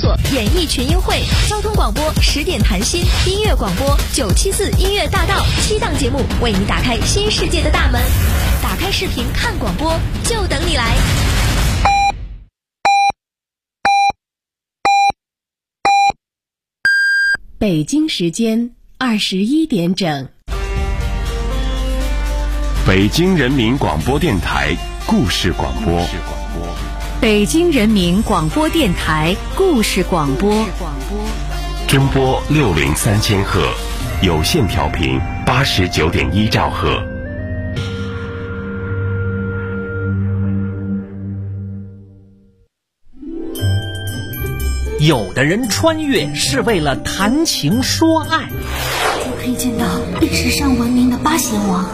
索演艺群英会，交通广播10点谈心，音乐广播974音乐大道，7档节目为你打开新世界的大门。打开视频看广播，就等你来。 北京时间21点整。 北京人民广播电台故事广播。 北京人民广播电台故事广播。 中波603千赫，有线调频89.1兆赫。 有的人穿越是为了谈情说爱， 我可以见到历史上闻名的八贤王。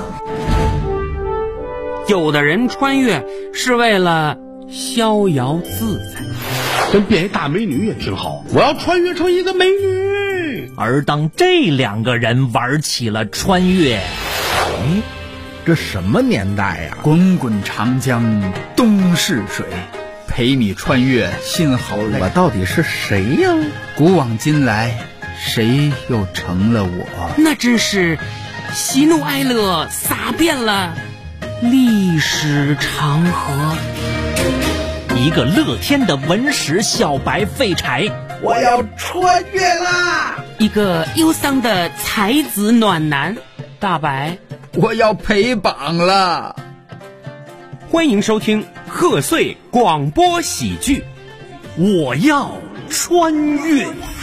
有的人穿越是为了逍遥自在， 跟变一大美女也挺好，我要穿越成一个美女。 而当这两个人玩起了穿越， 这什么年代呀？滚滚长江东逝水，陪你穿越心好累。我到底是谁呀？古往今来，谁又成了我？ 那真是喜怒哀乐洒遍了历史长河。 一个乐天的文史小白废柴， 我要穿越啦！ 一个忧伤的才子暖男大白， 我要陪榜了。 欢迎收听贺岁广播喜剧，我要穿越。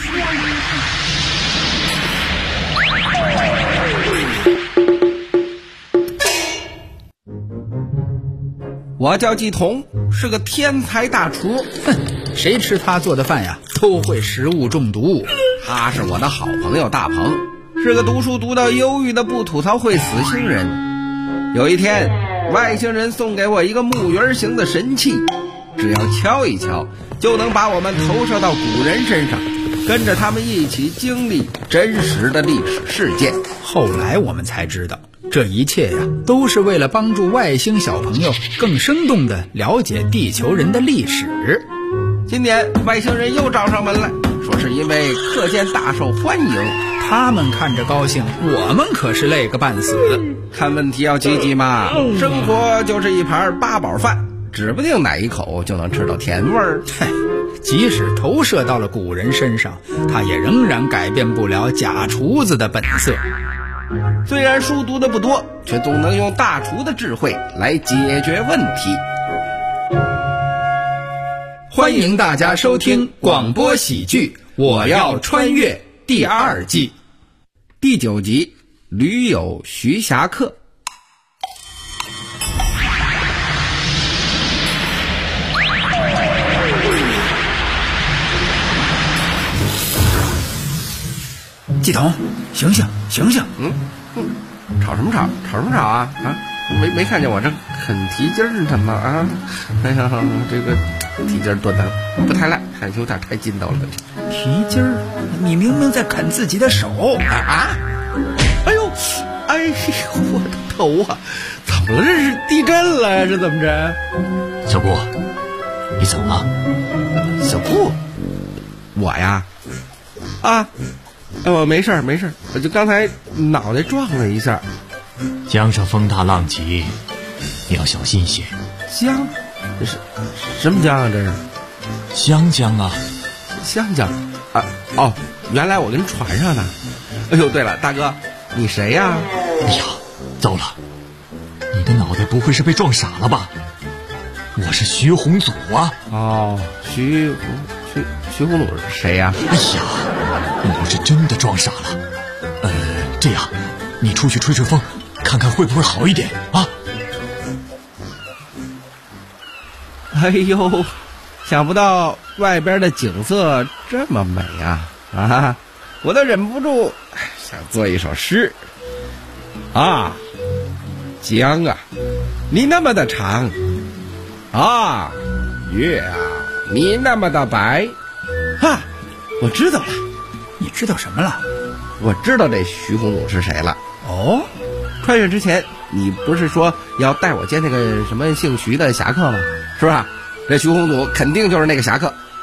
我叫季彤，是个天才大厨。 谁吃他做的饭呀，都会食物中毒。 他是我的好朋友大鹏，是个读书读到忧郁的不吐槽会死星人。有一天，外星人送给我一个木鱼形的神器，只要敲一敲，就能把我们投射到古人身上，跟着他们一起经历真实的历史事件。 后来我们才知道，这一切呀，都是为了帮助外星小朋友更生动地了解地球人的历史。 今年外星人又找上门来，说是因为课件大受欢迎。 他们看着高兴，我们可是累个半死。 看问题要积极嘛，生活就是一盘八宝饭，指不定哪一口就能吃到甜味儿。 即使投射到了古人身上，他也仍然改变不了假厨子的本色。 虽然书读的不多，却总能用大厨的智慧来解决问题。 欢迎大家收听广播喜剧《我要穿越》第2季第9集《驴友徐霞客》。 季彤，醒醒醒醒！ 吵什么吵？吵什么吵啊？没看见我这啃蹄筋儿的吗？啊，哎呀，这个蹄筋儿剁的不太烂，还有点太筋道了。 蹄筋儿？你明明在啃自己的手啊！哎呦，我的头啊！怎么了？这是地震了呀？这怎么着？ 小顾，你怎么了？ 小顾，我呀，我没事，我就刚才脑袋撞了一下。 江上风大浪急，你要小心些。 江？这是什么江啊？这是湘江啊。 湘江啊？哦，原来我跟船上呢。哎呦，对了，大哥，你谁呀？ 哎呀，糟了，你的脑袋不会是被撞傻了吧？我是徐宏祖啊。 哦，徐宏祖是谁呀？ 哎呀，我是真的撞傻了。这样，你出去吹吹风，看看会不会好一点啊？ 哎呦，想不到外边的景色这么美啊！我都忍不住想做一首诗啊。江啊，你那么的长啊，月啊，你那么的白啊，我知道了。 你知道什么了？ 我知道这徐宏祖是谁了。 哦， 穿越之前你不是说要带我见那个什么姓徐的侠客吗？是吧？这徐宏祖肯定就是那个侠客。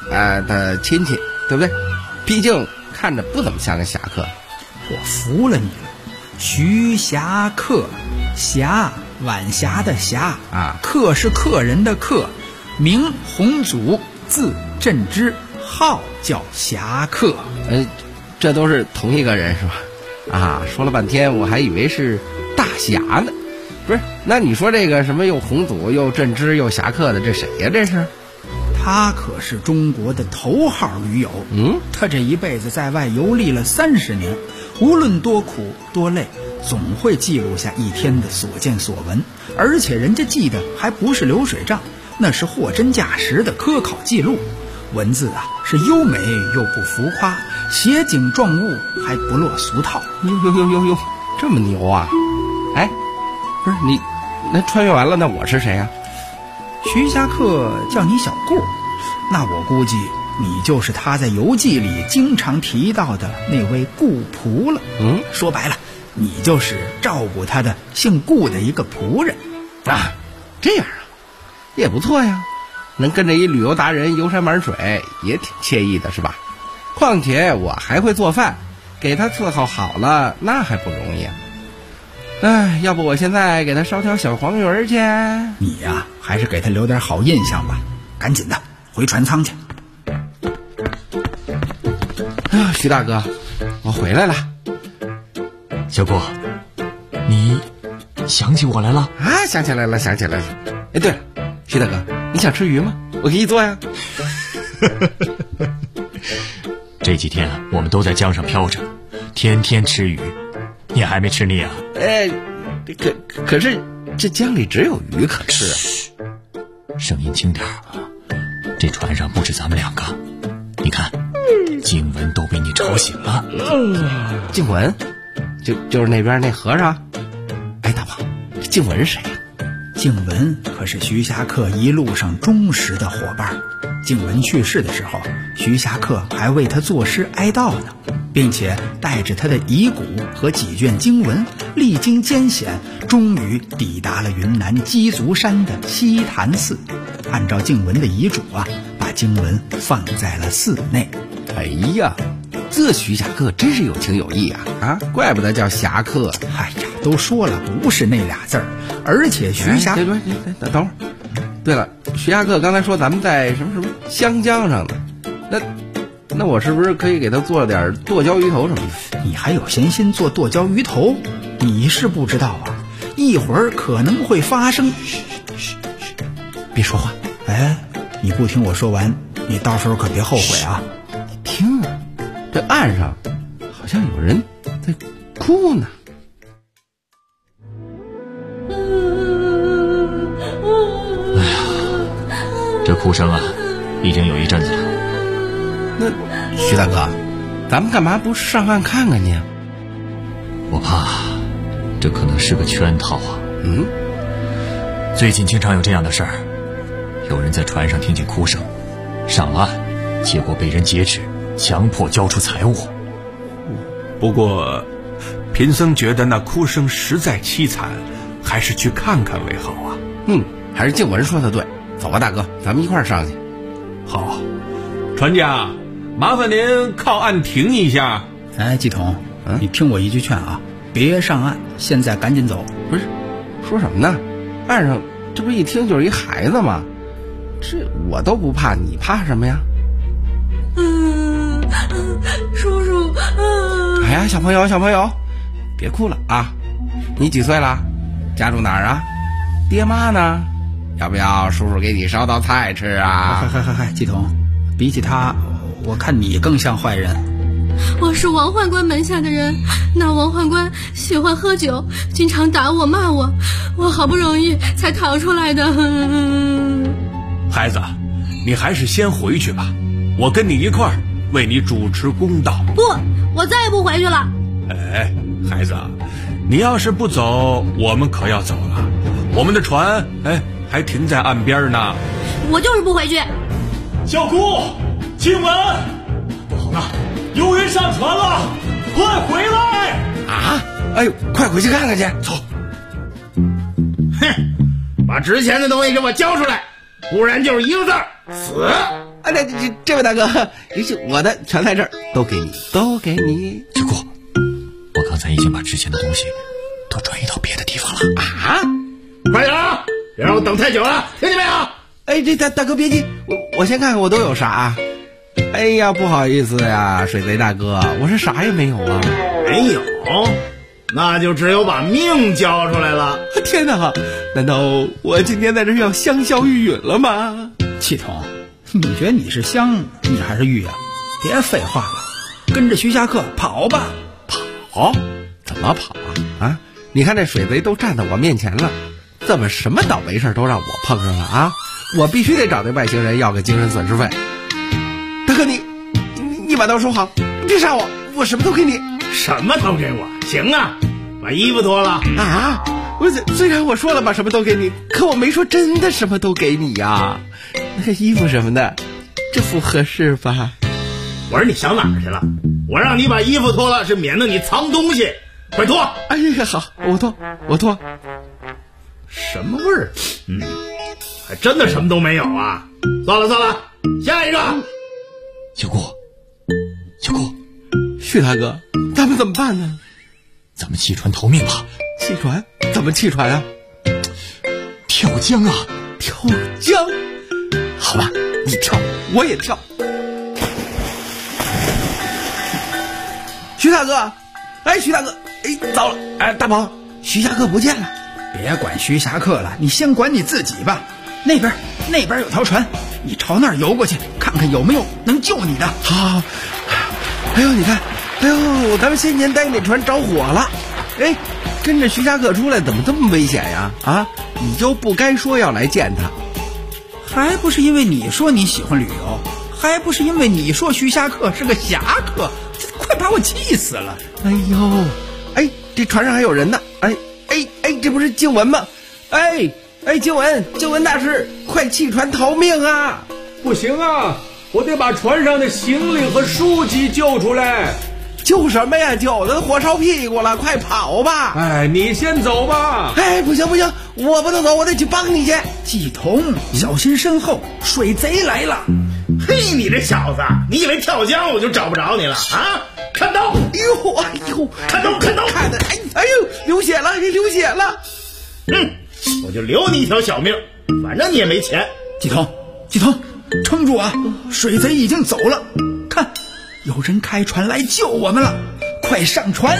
的亲戚，对不对？毕竟看着不怎么像个侠客。 我服了你了，徐霞客，霞晚霞的霞啊，客是客人的客，名洪祖，字振之，号叫侠客。 这都是同一个人是吧？啊，说了半天我还以为是大侠呢。不是，那你说这个什么又洪祖又振之又侠客的，这谁呀？这是？ 他可是中国的头号驴友。他这一辈子在外游历了30年，无论多苦多累，总会记录下一天的所见所闻，而且人家记的还不是流水账，那是货真价实的科考记录。文字啊是优美又不浮夸，写景状物还不落俗套。 哟，这么牛啊！哎，不是你，那穿越完了，那我是谁呀？ 徐霞客叫你小顾，那我估计你就是他在游记里经常提到的那位顾仆了。说白了，你就是照顾他的姓顾的一个仆人啊。这样啊，也不错呀，能跟着一旅游达人游山玩水，也挺惬意的，是吧？况且我还会做饭，给他伺候好了，那还不容易啊。要不我现在给他烧条小黄鱼去。 你呀，还是给他留点好印象吧。赶紧的，回船舱去。 徐大哥，我回来了。 小顾，你想起我来了啊？想起来了。哎，对了，徐大哥，你想吃鱼吗？我给你做呀。 这几天我们都在江上漂着，天天吃鱼，你还没吃腻啊？ 可是这江里只有鱼可吃啊。 声音轻点啊！这船上不止咱们2个，你看，静文都被你吵醒了。 静文，就是那边那和尚。哎，大王，这静文是谁呀？ 静文可是徐霞客一路上忠实的伙伴。静文去世的时候，徐霞客还为他作诗哀悼呢，并且带着他的遗骨和几卷经文，历经艰险，终于抵达了云南鸡足山的西潭寺。按照静文的遗嘱啊，把经文放在了寺内。 哎呀，这徐霞客真是有情有义啊！怪不得叫侠客。 哎呀，都说了不是那俩字儿，而且徐霞…… 等会儿。对了，徐霞客刚才说咱们在什么湘江上呢，那我是不是可以给他做点剁椒鱼头什么的？ 你还有闲心做剁椒鱼头？你是不知道啊，一会儿可能会发生。 嘘，别说话。 哎，你不听我说完，你到时候可别后悔啊！ 你听啊，这岸上好像有人在哭呢。 这哭声啊，已经有一阵子了。 那徐大哥，咱们干嘛不上岸看看去？ 我怕这可能是个圈套啊。最近经常有这样的事儿，有人在船上听见哭声，上了岸，结果被人劫持，强迫交出财物。 不过贫僧觉得那哭声实在凄惨，还是去看看为好啊。 还是静文说的对。走吧，大哥，咱们一块儿上去。 好，船家，麻烦您靠岸停一下。 哎，季统，你听我一句劝啊，别上岸，现在赶紧走。 不是，说什么呢？岸上这不一听就是一孩子吗？这我都不怕，你怕什么呀？ 叔叔。 哎呀，小朋友，别哭了啊！你几岁了？家住哪儿啊？爹妈呢？要不要叔叔给你烧道菜吃啊？ 嗨，季统，比起他，我看你更像坏人。 我是王宦官门下的人，那王宦官喜欢喝酒，经常打我骂我，我好不容易才逃出来的。 孩子，你还是先回去吧，我跟你一块儿为你主持公道。 不，我再也不回去了。 哎，孩子，你要是不走，我们可要走了。我们的船，还停在岸边呢。 我就是不回去。 小姑，静文，不好了，有人上船了，快回来！ 啊！哎呦，快回去看看去。走。 把值钱的东西给我交出来，不然就是一个字儿死。 这位大哥，我的全在这儿，都给你。 小顾，我刚才已经把值钱的东西都转移到别的地方了。 啊！快点啊！别让我等太久了，听见没有？ 这大哥别急，我先看看我都有啥。哎呀，不好意思呀，水贼大哥，我是啥也没有啊。 没有？那就只有把命交出来了。 天哪，难道我今天在这要香消玉殒了吗？ 系统，你觉得你是香你还是玉啊？别废话了，跟着徐霞客跑吧。 跑？怎么跑啊？你看这水贼都站在我面前了，怎么什么倒霉事都让我碰上了啊？我必须得找那外星人要个精神损失费。大哥，你把刀收好，别杀我，我什么都给你。 什么都给我？行啊，把衣服脱了啊！虽然我说了把什么都给你，可我没说真的什么都给你呀。那个衣服什么的，这不合适吧？ 我说你想哪儿去了？我让你把衣服脱了，是免得你藏东西。快脱！ 哎呀，好，我脱。 什么味儿？还真的什么都没有啊！算了，下一个。 小顾， 徐大哥，咱们怎么办呢？ 咱们弃船逃命吧。 弃船？怎么弃船啊？ 跳江啊！ 跳江？好吧，你跳，我也跳。徐大哥，徐大哥，糟了，大宝，徐霞客不见了。 别管徐霞客了，你先管你自己吧。那边有条船，你朝那儿游过去，看看有没有能救你的。 好。你看，咱们先前待那船着火了。跟着徐霞客出来怎么这么危险呀？啊，你就不该说要来见他， 还不是因为你说你喜欢旅游，还不是因为你说徐霞客是个侠客，快把我气死了。 这船上还有人呢。这不是静雯吗？静雯大师，快弃船逃命啊！ 不行啊，我得把船上的行李和书籍救出来。 救什么呀？救的火烧屁股了，快跑吧！ 你先走吧。 不行，我不能走，我得去帮你去。 季童，小心身后，水贼来了！ 嘿，你这小子，你以为跳江我就找不着你了啊？看刀！看刀！ 看的，流血了！ 我就留你一条小命，反正你也没钱。 季童，撑住啊！水贼已经走了，看，有人开船来救我们了，快上船！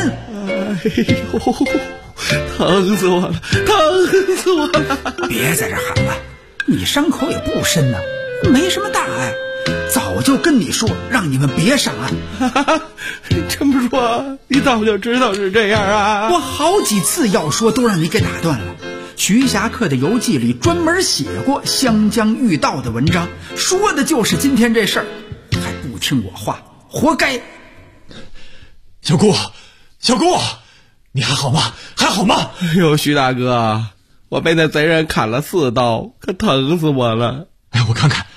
疼死我了！ 别在这喊了，你伤口也不深呐，没什么大碍。早就跟你说，让你们别上岸。 这么说，你早就知道是这样啊？ 我好几次要说，都让你给打断了。徐霞客的游记里专门写过湘江遇盗的文章，说的就是今天这事儿，还不听我话，活该。 小顾，你还好吗？ 徐大哥，我被那贼人砍了4刀，可疼死我了。 我看看。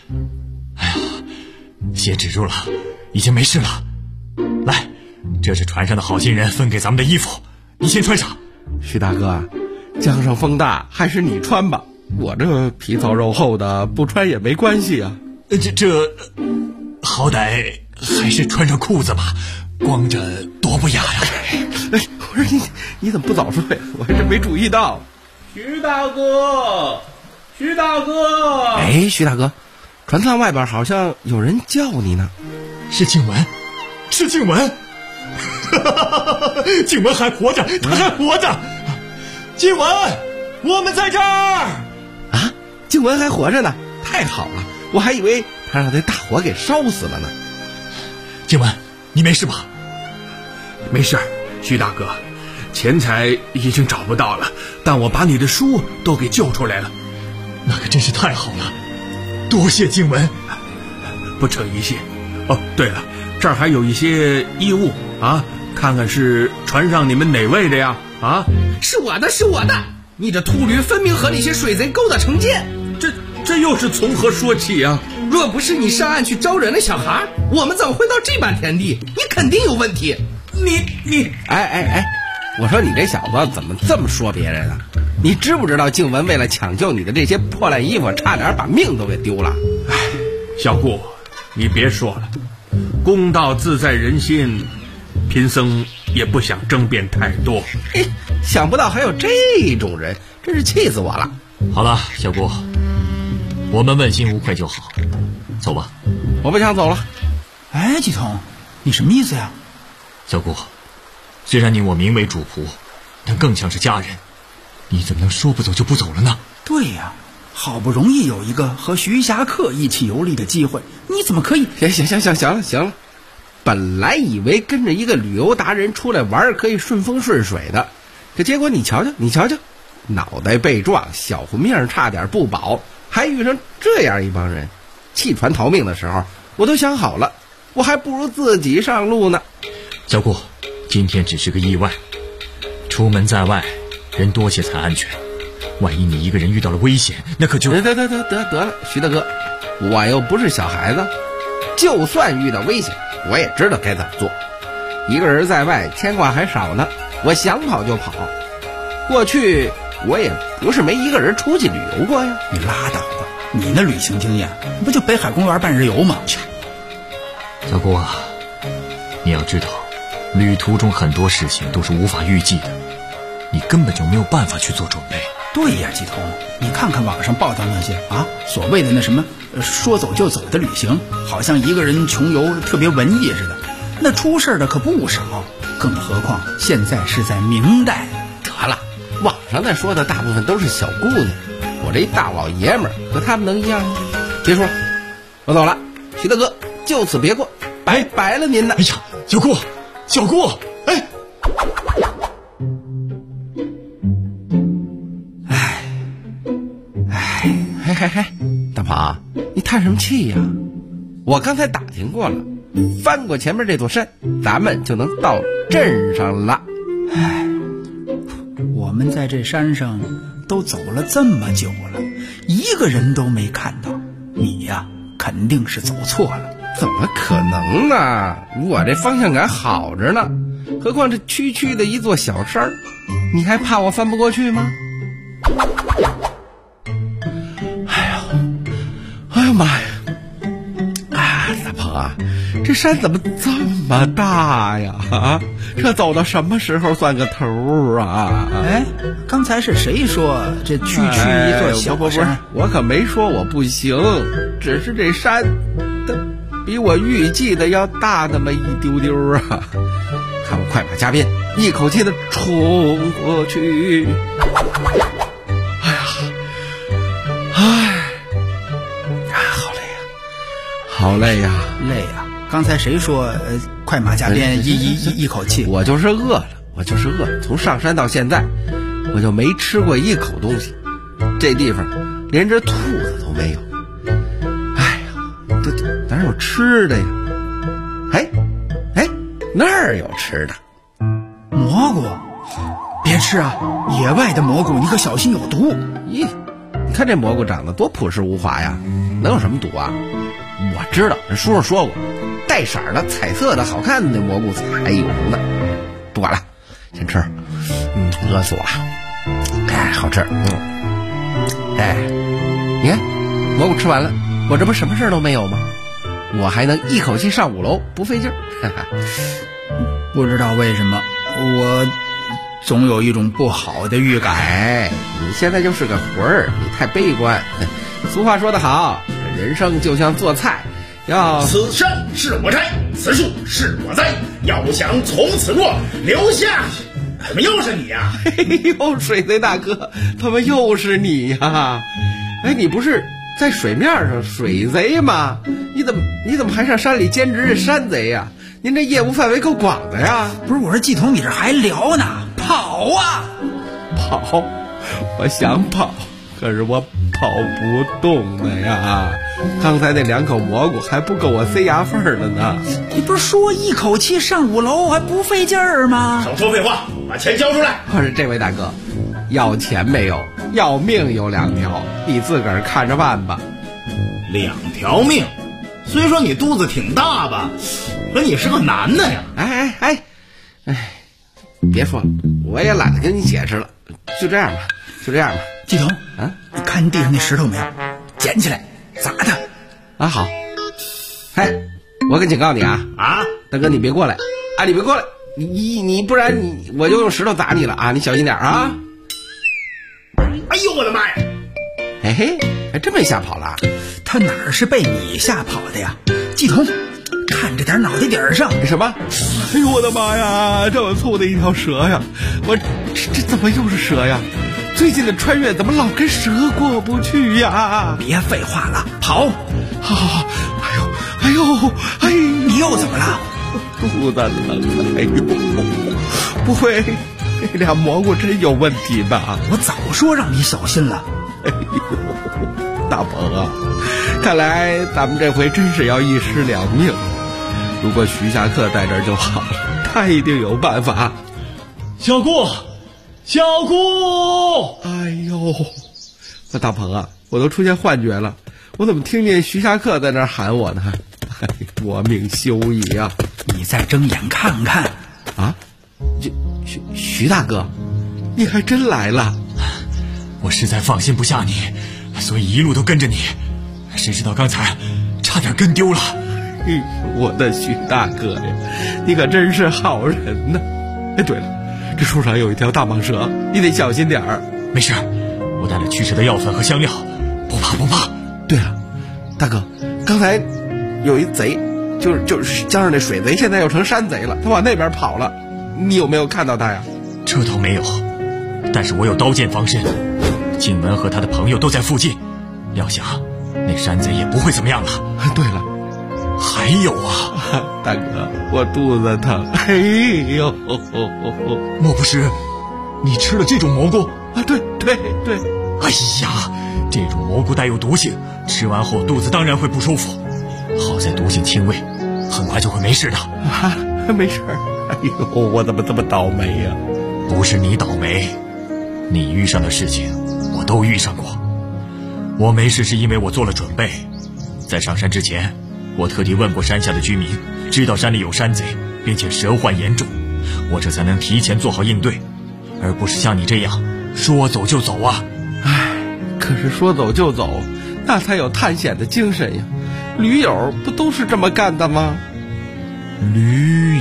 血止住了，已经没事了。来，这是船上的好心人分给咱们的衣服，你先穿上。 徐大哥，江上风大，还是你穿吧，我这皮糙肉厚的，不穿也没关系啊。 这好歹还是穿上裤子吧，光着多不雅呀。 我说你怎么不早说呀？我还真没注意到。 徐大哥，徐大哥， 船舱外边好像有人叫你呢。 是静雯。静雯还活着，她还活着。静雯，我们在这儿啊！静雯还活着呢，太好了，我还以为她让那大火给烧死了呢。 静雯，你没事吧？ 没事，徐大哥，钱财已经找不到了，但我把你的书都给救出来了。 那可真是太好了，多谢静雯。 不成一谢。哦，对了，这儿还有一些衣物啊，看看是船上你们哪位的呀？啊， 是我的！你这秃驴分明和那些水贼勾搭成奸， 这又是从何说起啊？ 若不是你上岸去招惹那小孩，我们怎么会到这般田地？你肯定有问题。你，我说你这小子怎么这么说别人啊？你知不知道静雯为了抢救你的这些破烂衣服，差点把命都给丢了？ 小顾， 你别说了，公道自在人心，贫僧也不想争辩太多。 嘿，想不到还有这种人，真是气死我了。 好了，小姑，我们问心无愧就好，走吧。 我不想走了。 哎，季通，你什么意思呀？ 小姑，虽然你我名为主仆，但更像是家人，你怎么能说不走就不走了呢？ 对呀，好不容易有一个和徐霞客一起游历的机会，你怎么可以？ 行了，本来以为跟着一个旅游达人出来玩可以顺风顺水的，可结果你瞧瞧，脑袋被撞，小命差点不保，还遇上这样一帮人，弃船逃命的时候，我都想好了，我还不如自己上路呢。 小姑，今天只是个意外，出门在外，人多些才安全。万一你一个人遇到了危险，那可就…… 得了，徐大哥，我又不是小孩子，就算遇到危险，我也知道该怎么做。一个人在外，牵挂还少呢，我想跑就跑。过去我也不是没一个人出去旅游过呀。 你拉倒吧，你那旅行经验不就北海公园半日游吗？ 小姑啊，你要知道，旅途中很多事情都是无法预计的，你根本就没有办法去做准备。 对呀，季通，你看看网上报道那些所谓的那什么说走就走的旅行，好像一个人穷游特别文艺似的，那出事的可不少。更何况现在是在明代。 得了，网上那说的大部分都是小姑娘，我这一大老爷们儿和他们能一样吗？别说，我走了，徐大哥，就此别过，白了您呢。 哎呀，小姑， 哎，大鹏，你叹什么气呀？我刚才打听过了，翻过前面这座山，咱们就能到镇上了。 哎，我们在这山上都走了这么久了，一个人都没看到，你呀，肯定是走错了。 怎么可能呢？我这方向感好着呢，何况这区区的一座小山，你还怕我翻不过去吗？哎呦妈呀！大鹏啊，这山怎么这么大呀？这走到什么时候算个头啊？ 哎，刚才是谁说这区区一座小山？ 我可没说我不行，只是这山它比我预计的要大那么一丢丢啊！看我快马加鞭，一口气的冲过去。好累呀！ 累呀！刚才谁说快马加鞭一口气？ 我就是饿了。从上山到现在，我就没吃过一口东西。这地方连只兔子都没有。哎呀，这哪有吃的呀？哎，那儿有吃的。 蘑菇，别吃啊！野外的蘑菇，你可小心有毒。 咦，你看这蘑菇长得多朴实无华呀，能有什么毒啊？我知道，人叔叔说过，带色的、彩色的、好看的那蘑菇才有呢。不管了，先吃。饿死我了。哎，好吃。哎，你看，蘑菇吃完了，我这不什么事都没有吗？我还能一口气上5楼，不费劲儿。 不知道为什么，我总有一种不好的预感。 哎，你现在就是个魂儿，你太悲观。俗话说得好，人生就像做菜，要此山是我摘，此树是我栽，要想从此过留下。怎么又是你呀？ 呦，水贼大哥，怎么又是你呀？哎，你不是在水面上水贼吗？你怎么还上山里兼职这山贼呀？您这业务范围够广的呀。 不是，我说季彤，你这还聊呢？跑啊！ 跑，我想跑，可是我跑不动了呀！刚才那2口蘑菇还不够我塞牙缝的呢。 你不是说一口气上5楼还不费劲儿吗？ 少说废话，把钱交出来！ 我说这位大哥，要钱没有，要命有2条，你自个儿看着办吧。 2条命，虽说你肚子挺大吧，可你是个男的呀！ 哎，别说了，我也懒得跟你解释了，就这样吧。 季彤啊，你看地上那石头没有？捡起来砸它。 啊，好。 嘿，我可警告你啊！大哥你别过来啊！你别过来，你不然我就用石头砸你了啊！你小心点啊！ 哎呦我的妈呀！ 嘿嘿，还真被吓跑了。 他哪儿是被你吓跑的呀？季童，看着点脑袋顶上。 什么？ 哎呦我的妈呀！这么粗的一条蛇呀！这怎么又是蛇呀？最近的穿越怎么老跟蛇过不去呀？ 别废话了，跑！ 好，哎呦， 你又怎么了？ 肚子疼！哎呦，不会，这俩蘑菇真有问题吧？ 我早说让你小心了。 哎呦，大鹏啊，看来咱们这回真是要一尸两命。如果徐霞客在这儿就好了，他一定有办法。 小姑， 哎呦，那大鹏啊，我都出现幻觉了，我怎么听见徐霞客在那儿喊我呢？哎，我命休矣啊！ 你再睁眼看看啊！徐大哥， 你还真来了！ 我实在放心不下你，所以一路都跟着你。谁知道刚才差点跟丢了。 哎呦，我的徐大哥呀，你可真是好人呐！哎，对了，这树上有一条大蟒蛇，你得小心点儿。 没事，我带了驱蛇的药粉和香料，不怕。 对了，大哥，刚才有一贼，就是江上那水贼，现在又成山贼了，他往那边跑了，你有没有看到他呀？ 这倒没有，但是我有刀剑防身，静文和他的朋友都在附近，料想那山贼也不会怎么样了。 对了， 还有啊， 大哥，我肚子疼。哎呦， 莫不是你吃了这种蘑菇啊？对。 哎呀，这种蘑菇带有毒性，吃完后肚子当然会不舒服。好在毒性轻微，很快就会没事的。 啊，没事。哎呦，我怎么这么倒霉呀？ 不是你倒霉，你遇上的事情我都遇上过。我没事是因为我做了准备，在上山之前，我特地问过山下的居民，知道山里有山贼，并且蛇患严重，我这才能提前做好应对，而不是像你这样说走就走啊。 唉，可是说走就走，那才有探险的精神呀。驴友不都是这么干的吗？ 驴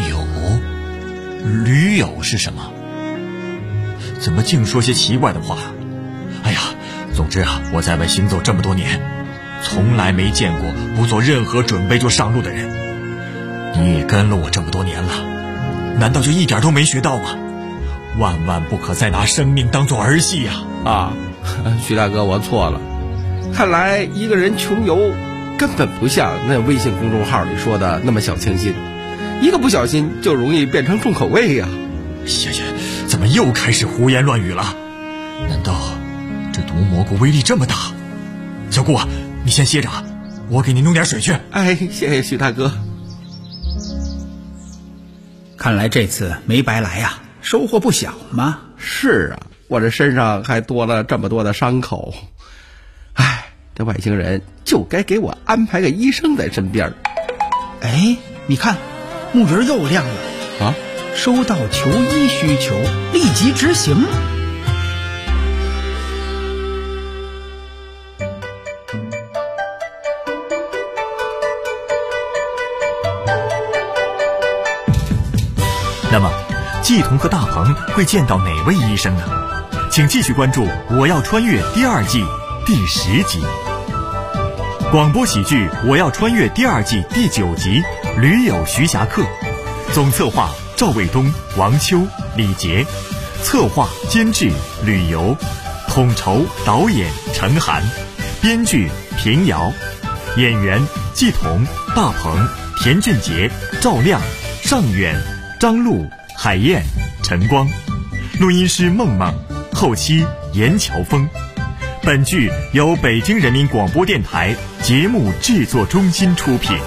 友是什么？怎么净说些奇怪的话？哎呀，总之啊，我在外行走这么多年，从来没见过不做任何准备就上路的人。你也跟了我这么多年了，难道就一点都没学到吗？万万不可再拿生命当作儿戏呀！ 啊，徐大哥，我错了。看来一个人穷游根本不像那微信公众号里说的那么小清新，一个不小心就容易变成重口味呀。 怎么又开始胡言乱语了？难道这毒蘑菇威力这么大？小顾啊，你先歇着，我给你弄点水去。 哎，谢谢徐大哥。 看来这次没白来呀，收获不小嘛。 是啊，我这身上还多了这么多的伤口。哎，这外星人就该给我安排个医生在身边。 哎，你看，木人又亮了啊！ 收到求医需求，立即执行。 那么季童和大鹏会见到哪位医生呢？请继续关注《我要穿越》第2季第10集。广播喜剧《我要穿越》第2季第9集《驴友徐霞客》，总策划赵卫东、王秋、李杰，策划监制吕游，统筹导演陈涵，编剧平遥，演员季童、大鹏、田俊杰、赵亮、尚远、张璐、海燕、陈光，录音师梦梦，后期严乔峰。本剧由北京人民广播电台节目制作中心出品。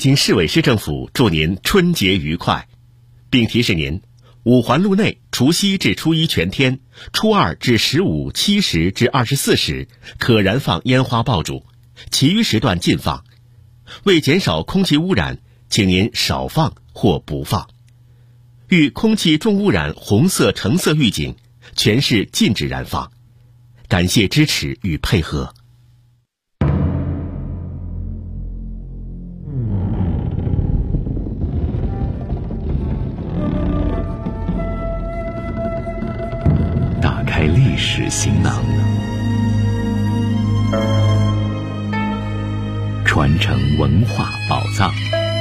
京市委市政府祝您春节愉快，并提示您，五环路内除夕至初一全天，初二至15、7时至24时可燃放烟花爆竹，其余时段禁放。为减少空气污染，请您少放或不放。遇空气重污染红色、橙色预警，全市禁止燃放。感谢支持与配合。 打开历史行囊，传承文化宝藏。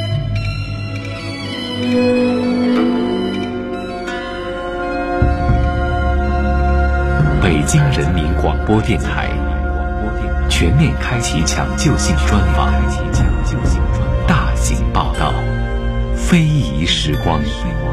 北京人民广播电台全面开启抢救性专访，大型报道，非遗时光。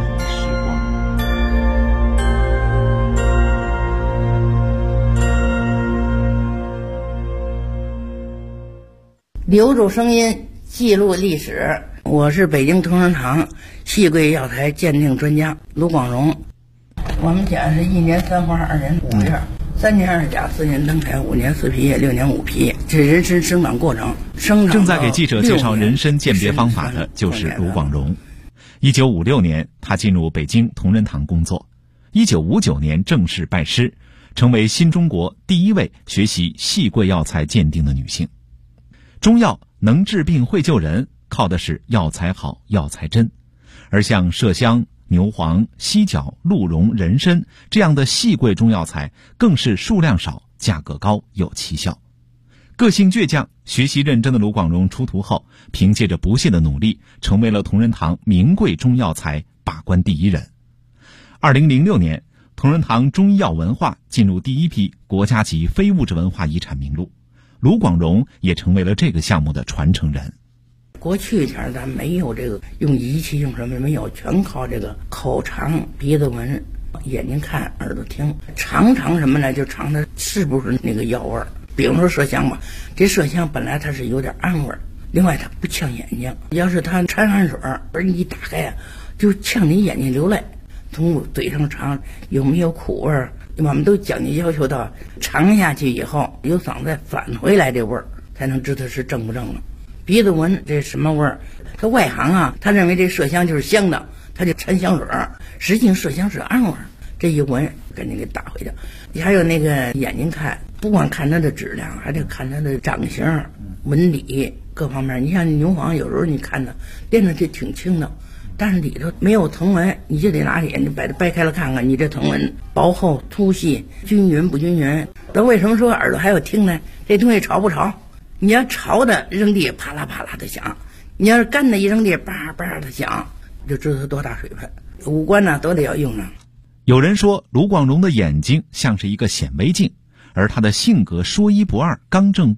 留住声音，记录历史。我是北京同仁堂细桂药材鉴定专家卢广荣。我们家是1年3花2年5月，3年2甲4年灯台5年4皮叶6年5皮，这人参生长过程。 正在给记者介绍人参鉴别方法的就是卢广荣。1956年，他进入北京同仁堂工作。1959年正式拜师，成为新中国第一位学习细桂药材鉴定的女性。中药能治病会救人，靠的是药材好、药材真。而像麝香、牛黄、犀角、鹿茸、人参这样的细桂中药材，更是数量少、价格高、有奇效。个性倔强、学习认真的卢广荣出徒后，凭借着不懈的努力，成为了同仁堂名贵中药材把关第一人。2006年，同仁堂中医药文化进入第一批国家级非物质文化遗产名录，卢广荣也成为了这个项目的传承人。 过去前咱没有这个用仪器用什么没有，全靠这个口尝、鼻子闻、眼睛看、耳朵听，尝什么呢？就尝它是不是那个药味儿。比如说麝香吧，这麝香本来它是有点暗味儿，另外它不呛眼睛，要是它掺汗水而你一打开啊，就呛你眼睛流泪。从嘴上尝有没有苦味儿，我们都讲究要求到尝下去以后由嗓子返回来这味儿，才能知道是正不正了。鼻子闻这什么味儿？他外行啊，他认为这麝香就是香的，他就掺香水儿，实际上麝香是暗味儿。这一闻赶紧给打回去。你还有那个眼睛看，不光看它的质量，还得看它的长形、纹理各方面。你像牛黄，有时候你看它练的这挺轻的，但是里头没有藤纹，你就得拿眼睛把它掰开了看看，你这藤纹薄厚、粗细、均匀不均匀。那为什么说耳朵还有听呢？这东西潮不潮？你要潮的扔地啪啦啪啦的响，你要是干的一扔地叭叭的响，就知道它多大水分。五官呢都得要用上。 有人说卢广荣的眼睛像是一个显微镜，而他的性格说一不二、刚正